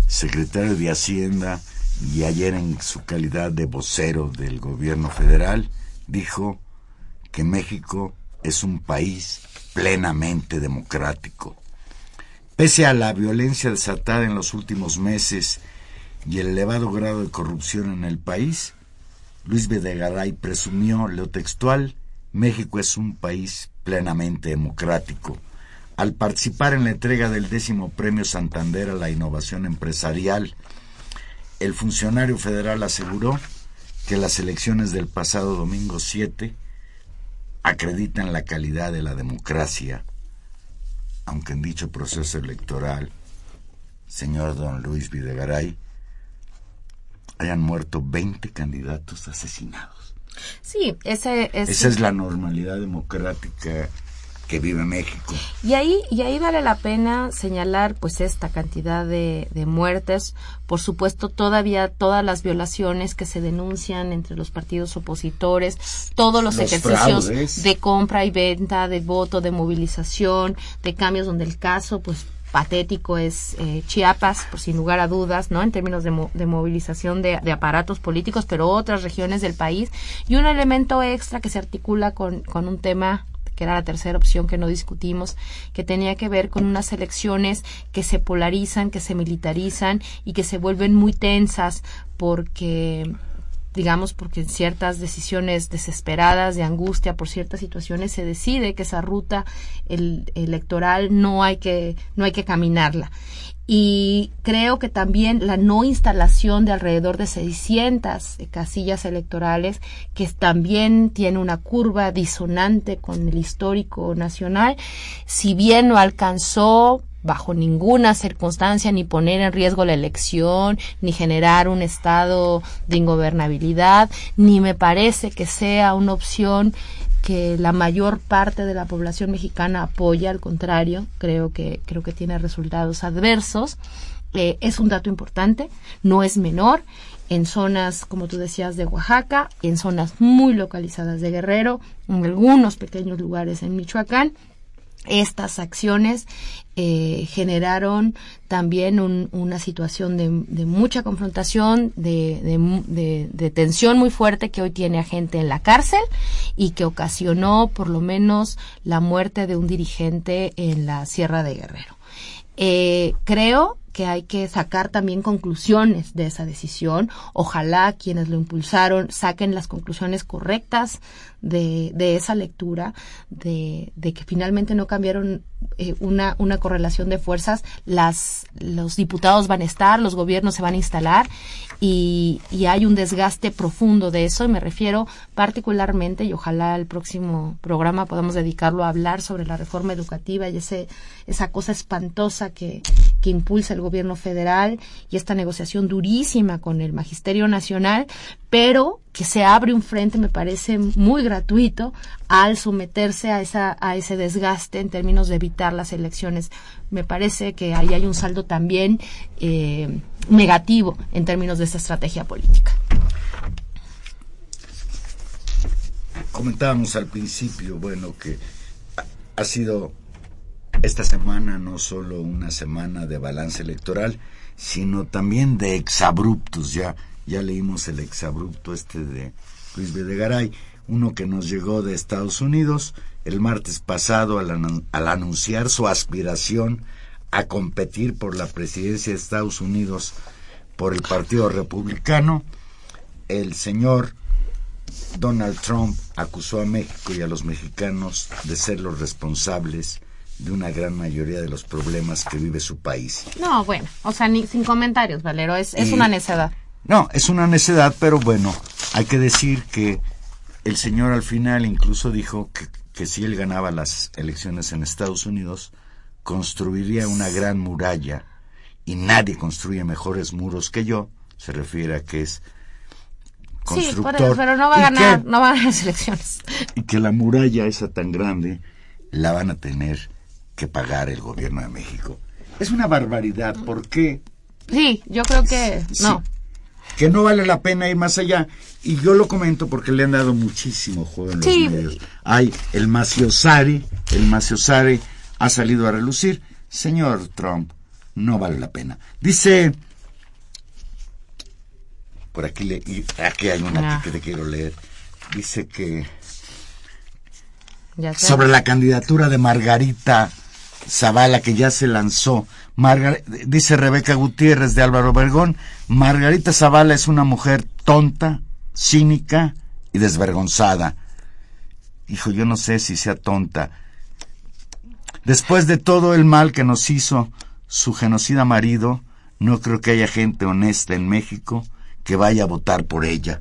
secretario de Hacienda, y ayer en su calidad de vocero del gobierno federal, dijo que México es un país plenamente democrático. Pese a la violencia desatada en los últimos meses y el elevado grado de corrupción en el país, Luis Videgaray presumió, leo textual, México es un país plenamente democrático. Al participar en la entrega del 10º Premio Santander a la Innovación Empresarial, el funcionario federal aseguró que las elecciones del pasado domingo 7 acreditan la calidad de la democracia, aunque en dicho proceso electoral, señor don Luis Videgaray, hayan muerto 20 candidatos asesinados. Sí, esa es la normalidad democrática que vive México. Y ahí vale la pena señalar pues esta cantidad de muertes, por supuesto todavía todas las violaciones que se denuncian entre los partidos opositores, todos los ejercicios fraudes de compra y venta, de voto, de movilización, de cambios, donde el caso pues patético es Chiapas, por sin lugar a dudas, ¿no? En términos de movilización de aparatos políticos, pero otras regiones del país, y un elemento extra que se articula con un tema que era la tercera opción que no discutimos, que tenía que ver con unas elecciones que se polarizan, que se militarizan y que se vuelven muy tensas porque en ciertas decisiones desesperadas, de angustia por ciertas situaciones, se decide que esa ruta electoral no hay que caminarla. Y creo que también la no instalación de alrededor de 600 casillas electorales, que también tiene una curva disonante con el histórico nacional, si bien no alcanzó bajo ninguna circunstancia ni poner en riesgo la elección, ni generar un estado de ingobernabilidad, ni me parece que sea una opción que la mayor parte de la población mexicana apoya, al contrario, creo que tiene resultados adversos. Es un dato importante, no es menor, en zonas, como tú decías, de Oaxaca, en zonas muy localizadas de Guerrero, en algunos pequeños lugares en Michoacán. Estas acciones generaron también una situación de mucha confrontación, de tensión muy fuerte, que hoy tiene a gente en la cárcel y que ocasionó por lo menos la muerte de un dirigente en la Sierra de Guerrero. Creo que hay que sacar también conclusiones de esa decisión. Ojalá quienes lo impulsaron saquen las conclusiones correctas de esa lectura, de que finalmente no cambiaron una correlación de fuerzas. Los diputados van a estar, los gobiernos se van a instalar y hay un desgaste profundo de eso, y me refiero particularmente, y ojalá el próximo programa podamos dedicarlo a hablar sobre la reforma educativa y esa cosa espantosa que impulsa el gobierno federal, y esta negociación durísima con el Magisterio Nacional, pero que se abre un frente, me parece muy gratuito, al someterse a ese desgaste en términos de evitar las elecciones. Me parece que ahí hay un saldo también negativo en términos de esa estrategia política. Comentábamos al principio, que ha sido esta semana no solo una semana de balance electoral, sino también de exabruptos. Ya leímos el exabrupto de Luis Videgaray, uno que nos llegó de Estados Unidos el martes pasado al anunciar su aspiración a competir por la presidencia de Estados Unidos por el Partido Republicano. El señor Donald Trump acusó a México y a los mexicanos de ser los responsables de una gran mayoría de los problemas que vive su país. No, sin comentarios, Valero, es una necedad. No, es una necedad, pero hay que decir que el señor al final incluso dijo que si él ganaba las elecciones en Estados Unidos, construiría una gran muralla, y nadie construye mejores muros que yo. Se refiere a que es constructor. Sí, pero no va a ganar las elecciones. Y que la muralla esa tan grande la van a tener que pagar el gobierno de México. Es una barbaridad. ¿Por qué? Sí, yo creo que no. Que no vale la pena ir más allá. Y yo lo comento porque le han dado muchísimo juego en los medios. Hay el maciosare ha salido a relucir. Señor Trump, no vale la pena. Dice Por aquí aquí hay una que te quiero leer. Dice que Ya sé. sobre la candidatura de Margarita Zavala, que ya se lanzó. Dice Rebeca Gutiérrez de Álvaro Obregón: Margarita Zavala es una mujer tonta, cínica y desvergonzada. Hijo, yo no sé si sea tonta. Después de todo el mal que nos hizo su genocida marido, no creo que haya gente honesta en México que vaya a votar por ella.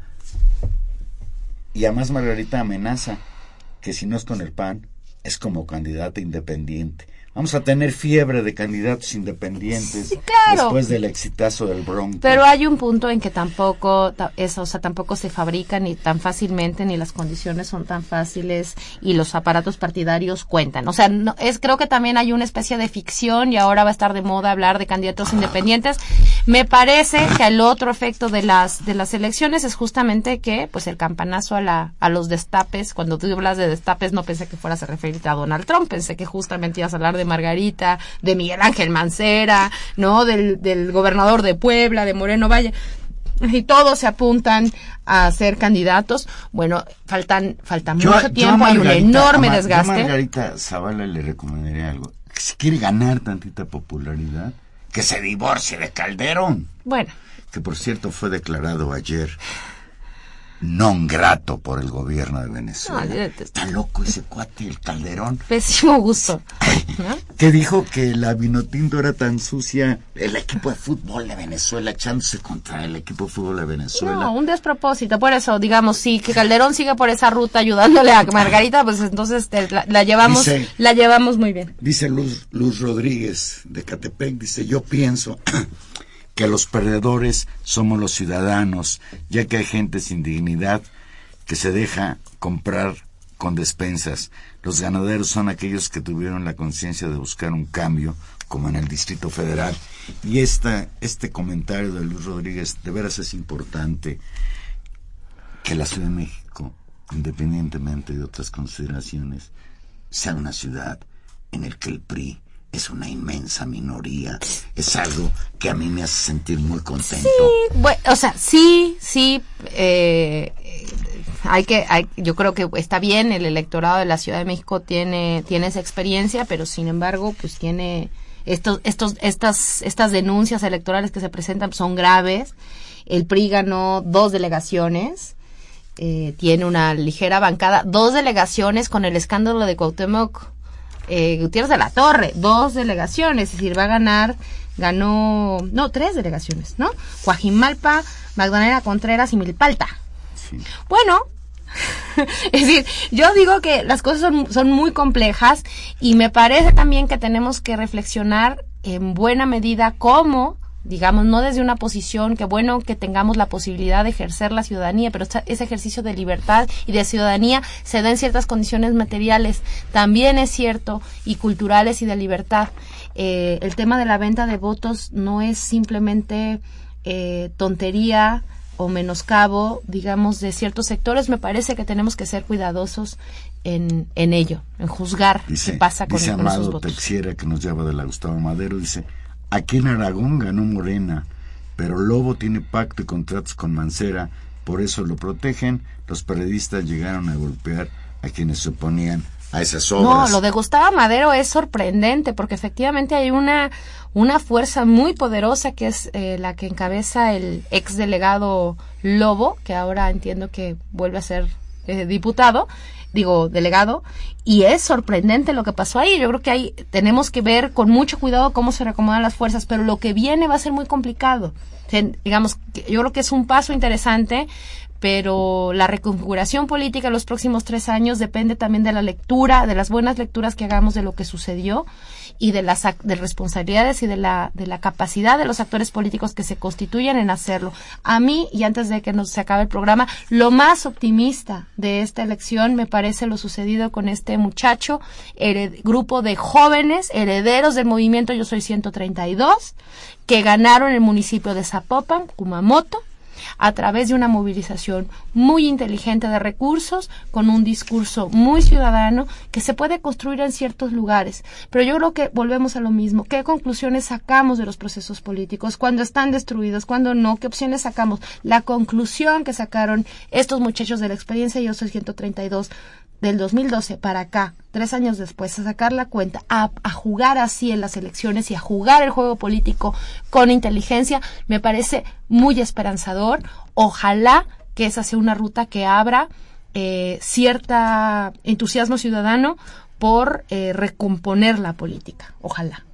Y además Margarita amenaza que si no es con el PAN, es como candidata independiente. Vamos a tener fiebre de candidatos independientes, sí, claro, después del exitazo del Bronco. Pero hay un punto en que tampoco se fabrica ni tan fácilmente, ni las condiciones son tan fáciles y los aparatos partidarios cuentan. O sea, creo que también hay una especie de ficción y ahora va a estar de moda hablar de candidatos independientes. Me parece que el otro efecto de las elecciones es justamente que, pues, el campanazo a los destapes. Cuando tú hablas de destapes, no pensé que fueras a referirte a Donald Trump, pensé que justamente ibas a hablar de Margarita, de Miguel Ángel Mancera, ¿no? Del gobernador de Puebla, de Moreno Valle, y todos se apuntan a ser candidatos. Bueno, falta mucho tiempo, hay un enorme desgaste. Yo a Margarita Zavala le recomendaría algo: que si quiere ganar tantita popularidad, que se divorcie de Calderón. Bueno. Que por cierto fue declarado ayer non grato por el gobierno de Venezuela. No, está loco ese cuate, el Calderón. Pésimo gusto, ¿no? Que dijo que la Vinotinto era tan sucia, el equipo de fútbol de Venezuela echándose contra el equipo de fútbol de Venezuela. No, un despropósito. Por eso, digamos, sí, que Calderón siga por esa ruta ayudándole a Margarita, pues entonces la llevamos muy bien. Dice Luz Rodríguez de Catepec, dice: yo pienso que los perdedores somos los ciudadanos, ya que hay gente sin dignidad que se deja comprar con despensas. Los ganaderos son aquellos que tuvieron la conciencia de buscar un cambio, como en el Distrito Federal. Y este comentario de Luz Rodríguez, de veras es importante, que la Ciudad de México, independientemente de otras consideraciones, sea una ciudad en la que el PRI es una inmensa minoría. Es algo que a mí me hace sentir muy contento. Sí, bueno, o sea, sí, yo creo que está bien, el electorado de la Ciudad de México tiene esa experiencia, pero sin embargo, pues tiene estas denuncias electorales que se presentan son graves. El PRI ganó 2 delegaciones, tiene una ligera bancada, 2 delegaciones con el escándalo de Cuauhtémoc Gutiérrez de la Torre, 2 delegaciones, es decir, ganó 3 delegaciones, ¿no? Coajimalpa, Magdalena Contreras y Milpalta. Sí. Bueno, es decir, yo digo que las cosas son muy complejas y me parece también que tenemos que reflexionar en buena medida cómo, digamos, no desde una posición, que bueno que tengamos la posibilidad de ejercer la ciudadanía, pero ese ejercicio de libertad y de ciudadanía se da en ciertas condiciones materiales, también es cierto, y culturales y de libertad. El tema de la venta de votos no es simplemente tontería o menoscabo, digamos, de ciertos sectores. Me parece que tenemos que ser cuidadosos en ello, en juzgar qué pasa con esos votos. Dice Amado Texiera, que nos lleva de la Gustavo Madero, dice: aquí en Aragón ganó Morena, pero Lobo tiene pacto y contratos con Mancera, por eso lo protegen. Los periodistas llegaron a golpear a quienes se oponían a esas obras. No, lo de Gustavo Madero es sorprendente, porque efectivamente hay una fuerza muy poderosa que es la que encabeza el ex delegado Lobo, que ahora entiendo que vuelve a ser delegado, y es sorprendente lo que pasó ahí. Yo creo que ahí tenemos que ver con mucho cuidado cómo se reacomodan las fuerzas, pero lo que viene va a ser muy complicado. O sea, digamos, yo creo que es un paso interesante, pero la reconfiguración política en los próximos 3 años depende también de la lectura, de las buenas lecturas que hagamos de lo que sucedió y de las responsabilidades y de la capacidad de los actores políticos que se constituyen en hacerlo. A mí, y antes de que se acabe el programa, lo más optimista de esta elección me parece lo sucedido con este muchacho, grupo de jóvenes herederos del movimiento Yo Soy 132, que ganaron el municipio de Zapopan, Kumamoto, a través de una movilización muy inteligente de recursos, con un discurso muy ciudadano, que se puede construir en ciertos lugares. Pero yo creo que volvemos a lo mismo. ¿Qué conclusiones sacamos de los procesos políticos? ¿Cuándo están destruidos? ¿Cuándo no? ¿Qué opciones sacamos? La conclusión que sacaron estos muchachos de la experiencia Yo Soy 132 del 2012 para acá, 3 años después, a sacar la cuenta, a jugar así en las elecciones y a jugar el juego político con inteligencia, me parece muy esperanzador. Ojalá que esa sea una ruta que abra cierta entusiasmo ciudadano por recomponer la política. Ojalá.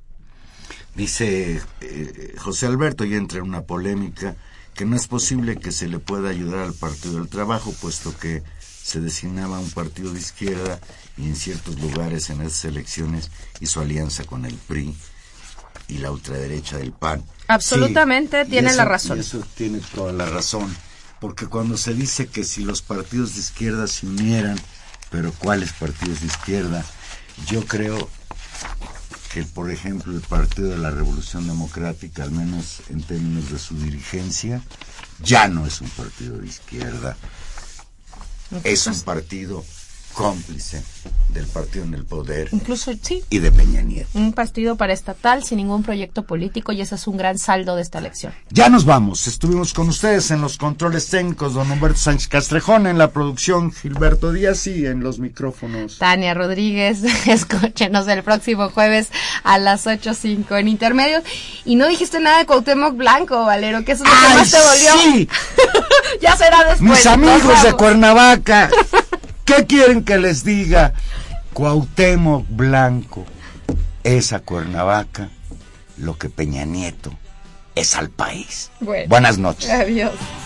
Dice José Alberto, y entra en una polémica, que no es posible que se le pueda ayudar al Partido del Trabajo, puesto que se designaba un partido de izquierda y en ciertos lugares en esas elecciones hizo alianza con el PRI y la ultraderecha del PAN. Absolutamente, sí, tiene la razón. Y eso tiene toda la razón, porque cuando se dice que si los partidos de izquierda se unieran, pero ¿cuáles partidos de izquierda? Yo creo que, por ejemplo, el Partido de la Revolución Democrática, al menos en términos de su dirigencia, ya no es un partido de izquierda. Es un partido cómplice del partido en el poder, incluso sí, y de Peña Nieto. Un partido paraestatal sin ningún proyecto político, y ese es un gran saldo de esta elección. Ya nos vamos. Estuvimos con ustedes en los controles técnicos, don Humberto Sánchez Castrejón, en la producción Gilberto Díaz, y en los micrófonos Tania Rodríguez. Escúchenos el próximo jueves a las 8:05 en Intermedios. Y no dijiste nada de Cuauhtémoc Blanco, Valero, que eso es lo que más te dolió. Sí. Ya será después. Mis amigos de Cuernavaca, ¿qué quieren que les diga? Cuauhtémoc Blanco es a Cuernavaca lo que Peña Nieto es al país. Bueno, buenas noches. Adiós.